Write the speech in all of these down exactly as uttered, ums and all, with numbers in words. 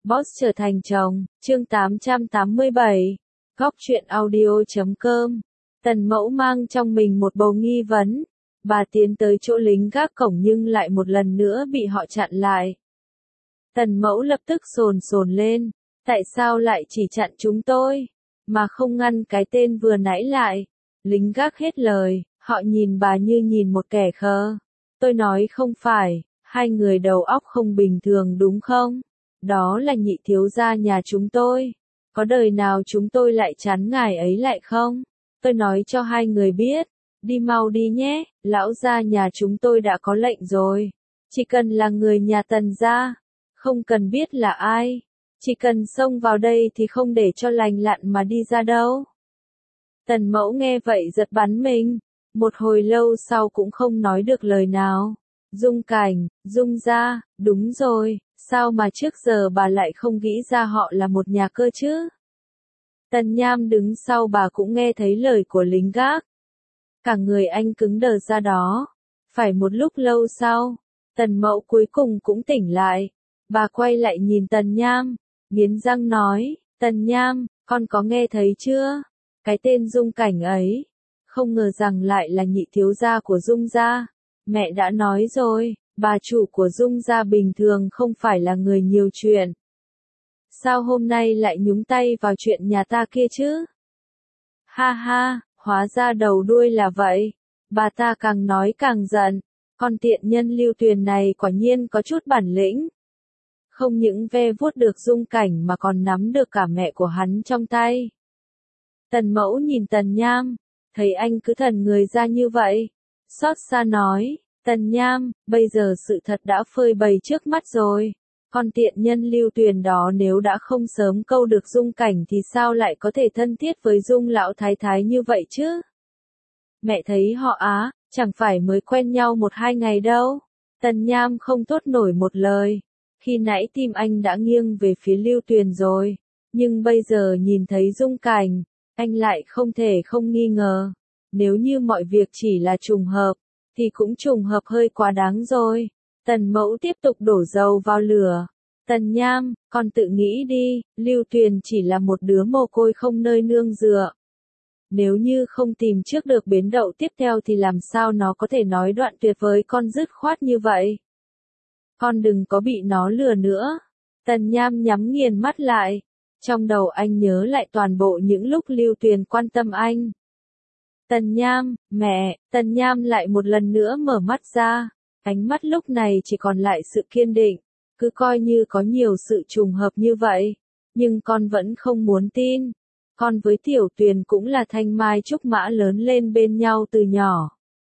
Boss trở thành chồng, chương tám trăm tám mươi bảy, góc truyện audio chấm com. Tần Mẫu mang trong mình một bầu nghi vấn. Bà tiến tới chỗ lính gác cổng nhưng lại một lần nữa bị họ chặn lại. Tần Mẫu lập tức sồn sồn lên. Tại sao lại chỉ chặn chúng tôi, mà không ngăn cái tên vừa nãy lại? Lính gác hết lời, họ nhìn bà như nhìn một kẻ khờ. Tôi nói không phải, hai người đầu óc không bình thường đúng không? Đó là nhị thiếu gia nhà chúng tôi. Có đời nào chúng tôi lại chán ngài ấy lại không? Tôi nói cho hai người biết, đi mau đi nhé, lão gia nhà chúng tôi đã có lệnh rồi. Chỉ cần là người nhà Tần gia, không cần biết là ai, chỉ cần xông vào đây thì không để cho lành lặn mà đi ra đâu. Tần Mẫu nghe vậy giật bắn mình, một hồi lâu sau cũng không nói được lời nào. Dung Cảnh, Dung gia, đúng rồi, sao mà trước giờ bà lại không nghĩ ra họ là một nhà cơ chứ? Tần Nham đứng sau bà cũng nghe thấy lời của lính gác. Cả người anh cứng đờ ra đó. Phải một lúc lâu sau, Tần Mẫu cuối cùng cũng tỉnh lại. Bà quay lại nhìn Tần Nham, nghiến răng nói, Tần Nham, con có nghe thấy chưa? Cái tên Dung Cảnh ấy, không ngờ rằng lại là nhị thiếu gia của Dung gia. Mẹ đã nói rồi, bà chủ của Dung gia bình thường không phải là người nhiều chuyện. Sao hôm nay lại nhúng tay vào chuyện nhà ta kia chứ? Ha ha, hóa ra đầu đuôi là vậy. Bà ta càng nói càng giận. Con tiện nhân Lưu Tuyền này quả nhiên có chút bản lĩnh. Không những ve vuốt được Dung Cảnh mà còn nắm được cả mẹ của hắn trong tay. Tần Mẫu nhìn Tần Nham, thấy anh cứ thần người ra như vậy. Xót xa nói, Tần Nham, bây giờ sự thật đã phơi bày trước mắt rồi. Con tiện nhân Lưu Tuyền đó nếu đã không sớm câu được Dung Cảnh thì sao lại có thể thân thiết với Dung lão thái thái như vậy chứ? Mẹ thấy họ á, chẳng phải mới quen nhau một hai ngày đâu. Tần Nham không thốt nổi một lời. Khi nãy tim anh đã nghiêng về phía Lưu Tuyền rồi. Nhưng bây giờ nhìn thấy Dung Cảnh, anh lại không thể không nghi ngờ. Nếu như mọi việc chỉ là trùng hợp, thì cũng trùng hợp hơi quá đáng rồi. Tần Mẫu tiếp tục đổ dầu vào lửa. Tần Nham, con tự nghĩ đi, Lưu Tuyền chỉ là một đứa mồ côi không nơi nương dựa. Nếu như không tìm trước được bến đậu tiếp theo thì làm sao nó có thể nói đoạn tuyệt với con dứt khoát như vậy? Con đừng có bị nó lừa nữa. Tần Nham nhắm nghiền mắt lại. Trong đầu anh nhớ lại toàn bộ những lúc Lưu Tuyền quan tâm anh. Tần Nham, mẹ, Tần Nham lại một lần nữa mở mắt ra. Ánh mắt lúc này chỉ còn lại sự kiên định. Cứ coi như có nhiều sự trùng hợp như vậy. Nhưng con vẫn không muốn tin. Con với Tiểu Tuyền cũng là thanh mai trúc mã lớn lên bên nhau từ nhỏ.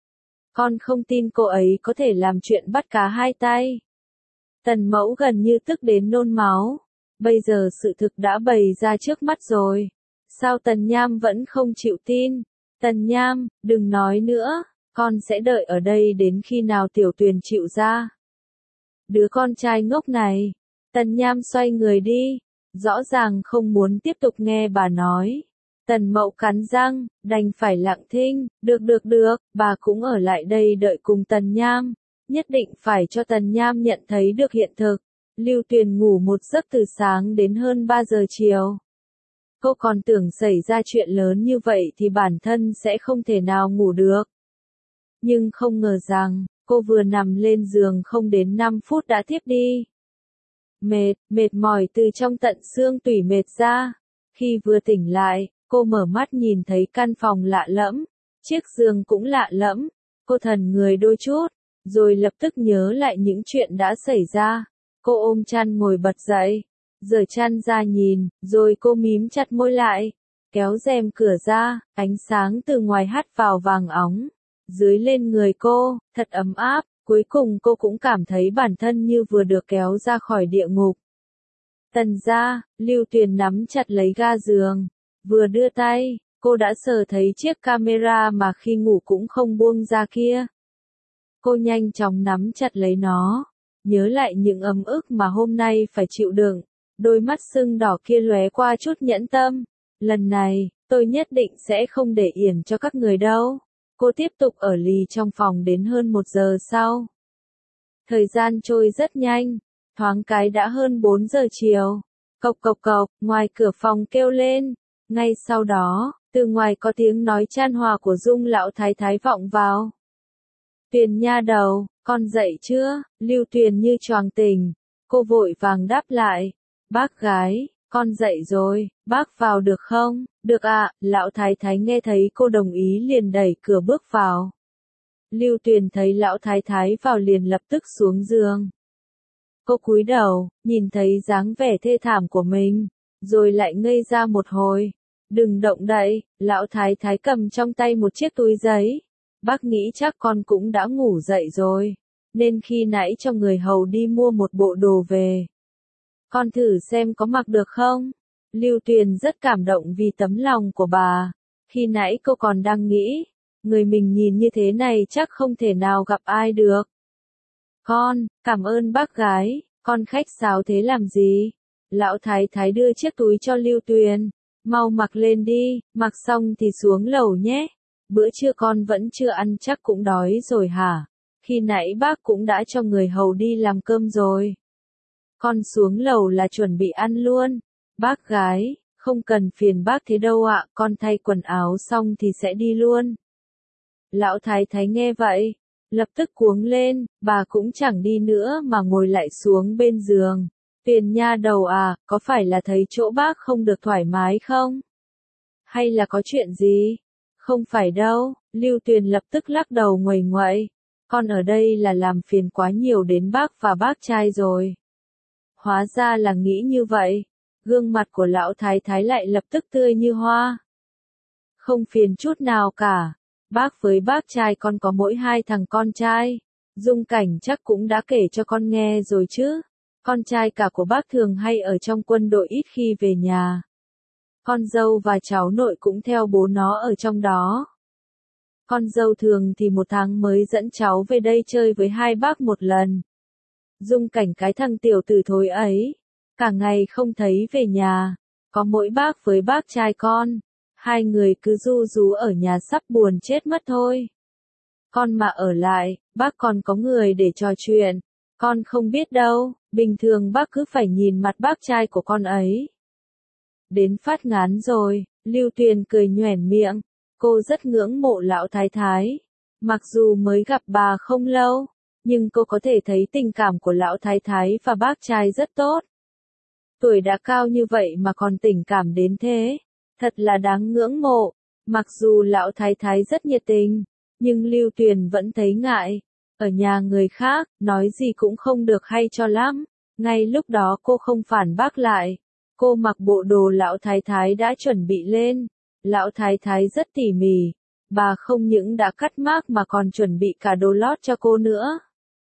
Con không tin cô ấy có thể làm chuyện bắt cá hai tay. Tần Mẫu gần như tức đến nôn máu. Bây giờ sự thực đã bày ra trước mắt rồi. Sao Tần Nham vẫn không chịu tin? Tần Nham, đừng nói nữa. Con sẽ đợi ở đây đến khi nào Tiểu Tuyền chịu ra. Đứa con trai ngốc này. Tần Nham xoay người đi. Rõ ràng không muốn tiếp tục nghe bà nói. Tần Mẫu cắn răng, đành phải lặng thinh. Được được được, bà cũng ở lại đây đợi cùng Tần Nham. Nhất định phải cho Tần Nham nhận thấy được hiện thực. Lưu Tuyền ngủ một giấc từ sáng đến hơn ba giờ chiều. Cô còn tưởng xảy ra chuyện lớn như vậy thì bản thân sẽ không thể nào ngủ được. Nhưng không ngờ rằng, cô vừa nằm lên giường không đến năm phút đã thiếp đi. Mệt, mệt mỏi từ trong tận xương tủy mệt ra. Khi vừa tỉnh lại, cô mở mắt nhìn thấy căn phòng lạ lẫm. Chiếc giường cũng lạ lẫm. Cô thần người đôi chút, rồi lập tức nhớ lại những chuyện đã xảy ra. Cô ôm chăn ngồi bật dậy, giở chăn ra nhìn, rồi cô mím chặt môi lại, kéo rèm cửa ra, ánh sáng từ ngoài hắt vào vàng óng, dưới lên người cô, thật ấm áp, cuối cùng cô cũng cảm thấy bản thân như vừa được kéo ra khỏi địa ngục. Tần gia, Lưu Tuyền nắm chặt lấy ga giường, vừa đưa tay, cô đã sờ thấy chiếc camera mà khi ngủ cũng không buông ra kia. Cô nhanh chóng nắm chặt lấy nó. Nhớ lại những ấm ức mà hôm nay phải chịu đựng, đôi mắt sưng đỏ kia lóe qua chút nhẫn tâm. Lần này, tôi nhất định sẽ không để yển cho các người đâu. Cô tiếp tục ở lì trong phòng đến hơn một giờ sau. Thời gian trôi rất nhanh. Thoáng cái đã hơn bốn giờ chiều. Cộc cộc cộc, ngoài cửa phòng kêu lên. Ngay sau đó, từ ngoài có tiếng nói chan hòa của Dung lão thái thái vọng vào. Tuyền nha đầu, con dậy chưa? Lưu Tuyền như choàng tỉnh. Cô vội vàng đáp lại. Bác gái, con dậy rồi, bác vào được không? Được ạ, lão thái thái nghe thấy cô đồng ý liền đẩy cửa bước vào. Lưu Tuyền thấy lão thái thái vào liền lập tức xuống giường. Cô cúi đầu, nhìn thấy dáng vẻ thê thảm của mình, rồi lại ngây ra một hồi. Đừng động đậy, lão thái thái cầm trong tay một chiếc túi giấy. Bác nghĩ chắc con cũng đã ngủ dậy rồi, nên khi nãy cho người hầu đi mua một bộ đồ về. Con thử xem có mặc được không? Lưu Tuyền rất cảm động vì tấm lòng của bà. Khi nãy cô còn đang nghĩ, người mình nhìn như thế này chắc không thể nào gặp ai được. Con, cảm ơn bác gái, con khách sáo thế làm gì? Lão thái thái đưa chiếc túi cho Lưu Tuyền. Mau mặc lên đi, mặc xong thì xuống lầu nhé. Bữa trưa con vẫn chưa ăn chắc cũng đói rồi hả? Khi nãy bác cũng đã cho người hầu đi làm cơm rồi. Con xuống lầu là chuẩn bị ăn luôn. Bác gái, không cần phiền bác thế đâu ạ, con thay quần áo xong thì sẽ đi luôn. Lão thái thái nghe vậy, lập tức cuống lên, bà cũng chẳng đi nữa mà ngồi lại xuống bên giường. Tuyền nha đầu à, có phải là thấy chỗ bác không được thoải mái không? Hay là có chuyện gì? Không phải đâu, Lưu Tuyền lập tức lắc đầu nguầy nguậy. Con ở đây là làm phiền quá nhiều đến bác và bác trai rồi. Hóa ra là nghĩ như vậy. Gương mặt của lão thái thái lại lập tức tươi như hoa. Không phiền chút nào cả. Bác với bác trai con có mỗi hai thằng con trai. Dung Cảnh chắc cũng đã kể cho con nghe rồi chứ. Con trai cả của bác thường hay ở trong quân đội ít khi về nhà. Con dâu và cháu nội cũng theo bố nó ở trong đó. Con dâu thường thì một tháng mới dẫn cháu về đây chơi với hai bác một lần. Dung Cảnh cái thằng tiểu tử thối ấy, cả ngày không thấy về nhà, có mỗi bác với bác trai con, hai người cứ ru rú ở nhà sắp buồn chết mất thôi. Con mà ở lại, bác còn có người để trò chuyện, con không biết đâu, bình thường bác cứ phải nhìn mặt bác trai của con ấy. Đến phát ngán rồi, Lưu Tuyền cười nhoẻn miệng, cô rất ngưỡng mộ lão thái thái. Mặc dù mới gặp bà không lâu, nhưng cô có thể thấy tình cảm của lão thái thái và bác trai rất tốt. Tuổi đã cao như vậy mà còn tình cảm đến thế, thật là đáng ngưỡng mộ. Mặc dù lão thái thái rất nhiệt tình, nhưng Lưu Tuyền vẫn thấy ngại. Ở nhà người khác, nói gì cũng không được hay cho lắm. Ngay lúc đó cô không phản bác lại. Cô mặc bộ đồ lão thái thái đã chuẩn bị lên. Lão thái thái rất tỉ mỉ. Bà không những đã cắt mác mà còn chuẩn bị cả đồ lót cho cô nữa.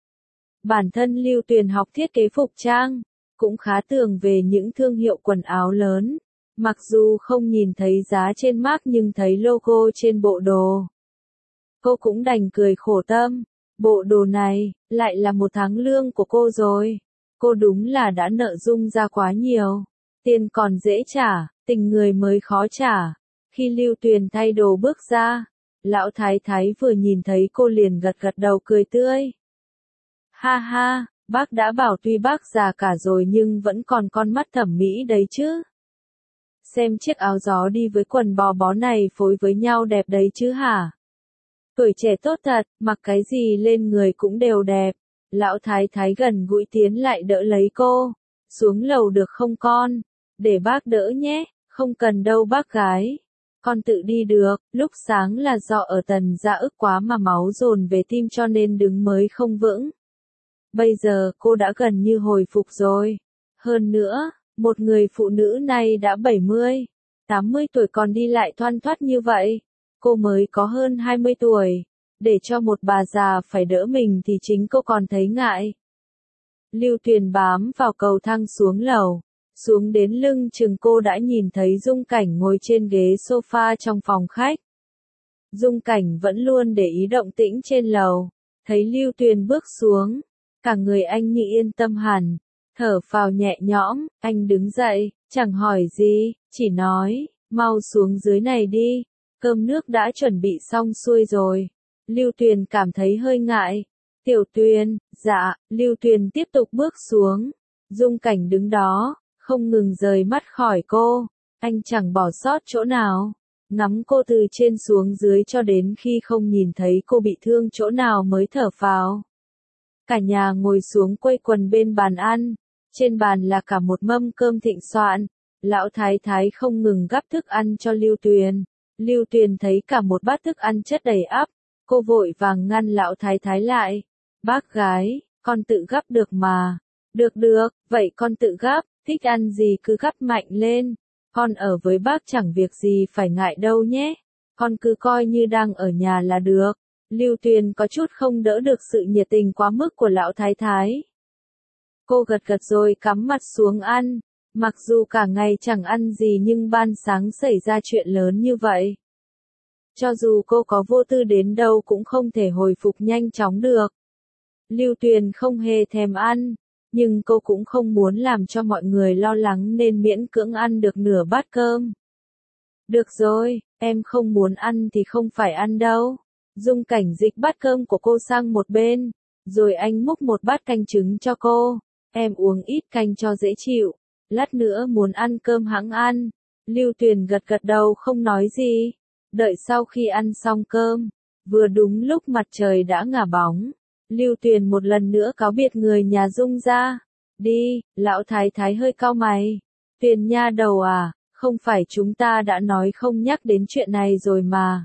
Bản thân Lưu Tuyền học thiết kế phục trang, cũng khá tường về những thương hiệu quần áo lớn. Mặc dù không nhìn thấy giá trên mác nhưng thấy logo trên bộ đồ. Cô cũng đành cười khổ tâm. Bộ đồ này, lại là một tháng lương của cô rồi. Cô đúng là đã nợ Dung ra quá nhiều. Tiền còn dễ trả, tình người mới khó trả. Khi Lưu Tuyền thay đồ bước ra, lão thái thái vừa nhìn thấy cô liền gật gật đầu cười tươi. Ha ha, bác đã bảo tuy bác già cả rồi nhưng vẫn còn con mắt thẩm mỹ đấy chứ. Xem chiếc áo gió đi với quần bò bó này phối với nhau đẹp đấy chứ hả? Tuổi trẻ tốt thật, mặc cái gì lên người cũng đều đẹp. Lão thái thái gần gũi tiến lại đỡ lấy cô. Xuống lầu được không con? Để bác đỡ nhé, không cần đâu bác gái. Con tự đi được, lúc sáng là do ở Tần gia ức quá mà máu dồn về tim cho nên đứng mới không vững. Bây giờ cô đã gần như hồi phục rồi. Hơn nữa, một người phụ nữ này đã bảy mươi, tám mươi tuổi còn đi lại thoăn thoắt như vậy. Cô mới có hơn hai mươi tuổi. Để cho một bà già phải đỡ mình thì chính cô còn thấy ngại. Lưu Tuyền bám vào cầu thang xuống lầu. Xuống đến lưng chừng cô đã nhìn thấy Dung Cảnh ngồi trên ghế sofa trong phòng khách. Dung Cảnh vẫn luôn để ý động tĩnh trên lầu. Thấy Lưu Tuyền bước xuống, cả người anh như yên tâm hẳn. Thở phào nhẹ nhõm, anh đứng dậy, chẳng hỏi gì, chỉ nói, mau xuống dưới này đi. Cơm nước đã chuẩn bị xong xuôi rồi. Lưu Tuyền cảm thấy hơi ngại. Tiểu Tuyền, dạ, Lưu Tuyền tiếp tục bước xuống. Dung Cảnh đứng đó, không ngừng rời mắt khỏi cô, anh chẳng bỏ sót chỗ nào, ngắm cô từ trên xuống dưới cho đến khi không nhìn thấy cô bị thương chỗ nào mới thở phào. Cả nhà ngồi xuống quây quần bên bàn ăn, trên bàn là cả một mâm cơm thịnh soạn, lão thái thái không ngừng gắp thức ăn cho Lưu Tuyền. Lưu Tuyền thấy cả một bát thức ăn chất đầy ắp, cô vội vàng ngăn lão thái thái lại. Bác gái, con tự gắp được mà. Được được, vậy con tự gắp, thích ăn gì cứ gắp mạnh lên. Con ở với bác chẳng việc gì phải ngại đâu nhé. Con cứ coi như đang ở nhà là được. Lưu Tuyền có chút không đỡ được sự nhiệt tình quá mức của lão thái thái. Cô gật gật rồi cắm mặt xuống ăn. Mặc dù cả ngày chẳng ăn gì nhưng ban sáng xảy ra chuyện lớn như vậy. Cho dù cô có vô tư đến đâu cũng không thể hồi phục nhanh chóng được. Lưu Tuyền không hề thèm ăn, nhưng cô cũng không muốn làm cho mọi người lo lắng nên miễn cưỡng ăn được nửa bát cơm. Được rồi, em không muốn ăn thì không phải ăn đâu. Dung Cảnh dịch bát cơm của cô sang một bên, rồi anh múc một bát canh trứng cho cô. Em uống ít canh cho dễ chịu, lát nữa muốn ăn cơm hẵng ăn. Lưu Tuyền gật gật đầu không nói gì. Đợi sau khi ăn xong cơm, vừa đúng lúc mặt trời đã ngả bóng, Lưu Tuyền một lần nữa cáo biệt người nhà Dung ra. Đi, lão thái thái hơi cau mày. Tuyền nha đầu à, không phải chúng ta đã nói không nhắc đến chuyện này rồi mà.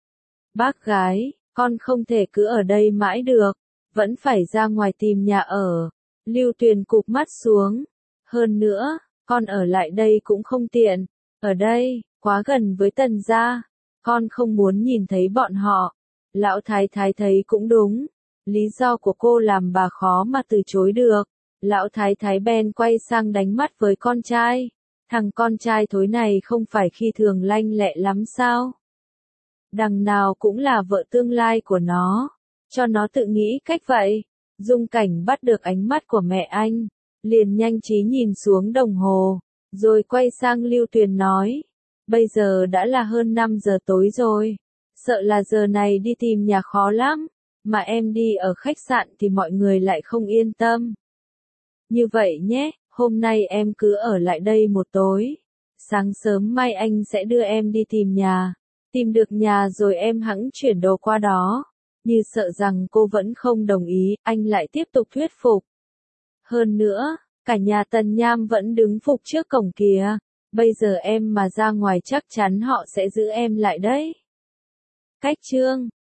Bác gái, con không thể cứ ở đây mãi được, vẫn phải ra ngoài tìm nhà ở. Lưu Tuyền cụp mắt xuống. Hơn nữa, con ở lại đây cũng không tiện. Ở đây, quá gần với Tần gia. Con không muốn nhìn thấy bọn họ. Lão thái thái thấy cũng đúng. Lý do của cô làm bà khó mà từ chối được. Lão thái thái bèn quay sang đánh mắt với con trai. Thằng con trai thối này không phải khi thường lanh lẹ lắm sao? Đằng nào cũng là vợ tương lai của nó. Cho nó tự nghĩ cách vậy. Dung Cảnh bắt được ánh mắt của mẹ anh. Liền nhanh trí nhìn xuống đồng hồ. Rồi quay sang Lưu Tuyền nói. Bây giờ đã là hơn năm giờ tối rồi. Sợ là giờ này đi tìm nhà khó lắm. Mà em đi ở khách sạn thì mọi người lại không yên tâm. Như vậy nhé, hôm nay em cứ ở lại đây một tối. Sáng sớm mai anh sẽ đưa em đi tìm nhà. Tìm được nhà rồi em hẵng chuyển đồ qua đó. Như sợ rằng cô vẫn không đồng ý, anh lại tiếp tục thuyết phục. Hơn nữa, cả nhà Tần Nham vẫn đứng phục trước cổng kìa. Bây giờ em mà ra ngoài chắc chắn họ sẽ giữ em lại đấy. Cách chương